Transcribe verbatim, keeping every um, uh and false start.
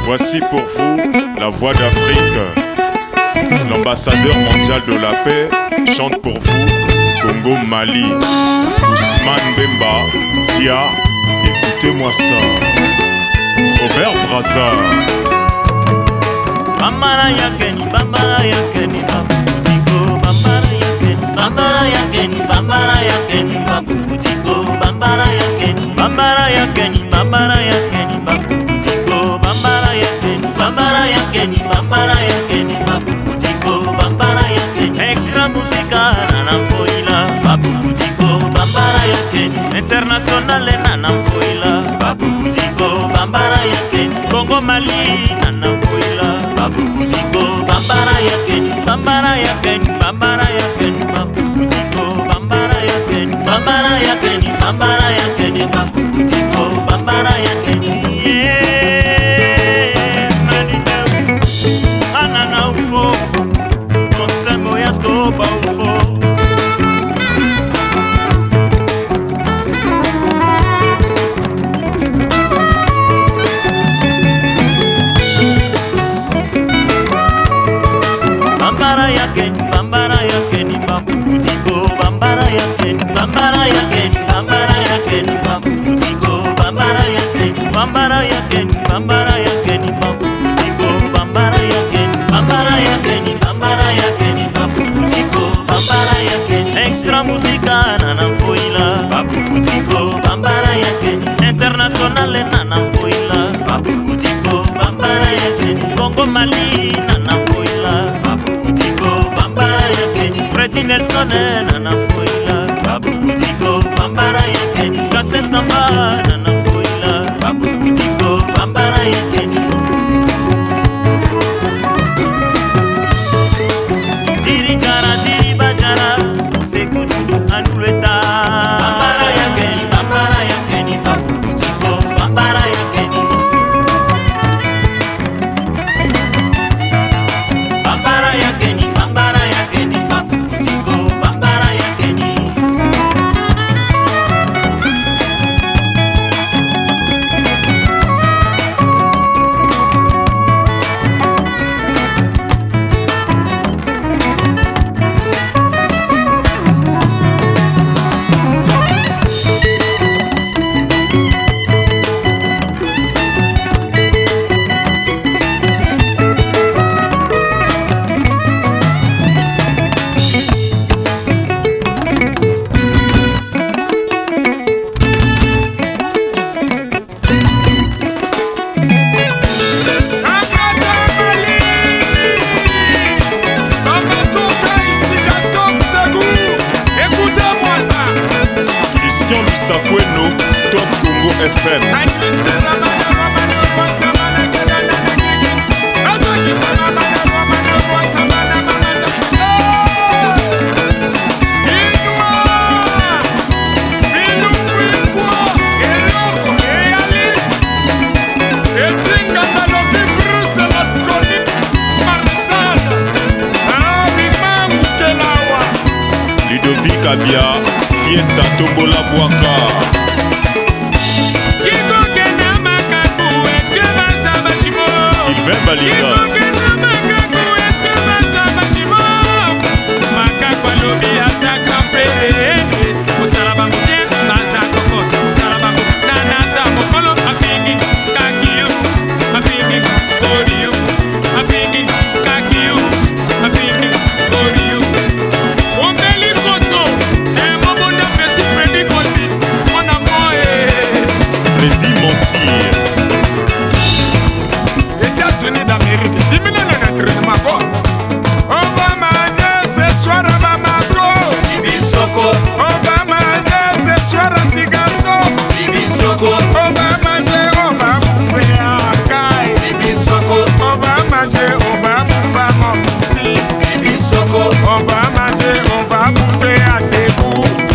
Voici pour vous la voix d'Afrique. L'ambassadeur mondial de la paix chante pour vous Congo Mali. Ousmane Bemba, Dia, écoutez-moi ça. Robert Brazza. Bambara yakeni, bambara yakeni, babukutiko. Bambara yakeni, bambara yakeni, bambara yakeni, babukutiko. Bambara yakeni, bambara yakeni, bambara yakeni, babukutiko. Bambara yakeni, bambara yakeni, bambara yakeni, babukutiko. Bambara yakeni, extra musica nana foila, babukutiko. Bambara yakeni, international nana foila, babukutiko. Bambara yakeni, Congo Mali nana foila. Babukutiko, bambara yakeni, bambara yakeni, bambara yakeni, babukutiko, bambara yakeni, bambara yakeni, bambara yakeni, babukutiko, bambara yakeni. Yeah, manina, anana ufo, konzemo yaskoba ufo. Bambara yakeni, bambara yakeni, babukutiko. Bambara yakeni, bambara yakeni, bambara yakeni, babukutiko. Bambara yakeni, bambara yakeni, bambara yakeni, babukutiko. Bambara yakeni, bambara yakeni, bambara yakeni, babukutiko. Bambara yakeni, extra musica nana foila, babukutiko. Bambara yakeni, international nana foila, babukutiko. Bambara yakeni, Congo Mali nana foila, babukutiko. Bambara yakeni, Freddy Nelson nana foila, babukutiko. Bambara yakeni, Kase Samba nana foila, babukutiko. Bambara yakeni, Jiri jara jiri bajara, segudu anuleta. Bambara yakeni, bambara yakeni, babukutiko. Bambara yakeni, bambara yakeni, bambara yakeni, babukutiko. Bambara yakeni. Christian Lusakweno, Top Congo F M. Ludovic Abia, Fiesta Tombola Boaka. Sylvain Balinga. Freddy Monsir. États-Unis d'Amérique, diminue l'entraînement. On va manger ce soir à Bamako. Tibisoko, On va manger ce soir à Sigasso. Tibisoko, On va manger, on va bouffer à Kai. Tibisoko, On va manger, on va bouffer à Monti. Tibisoko, On va manger, on va bouffer à Ségou.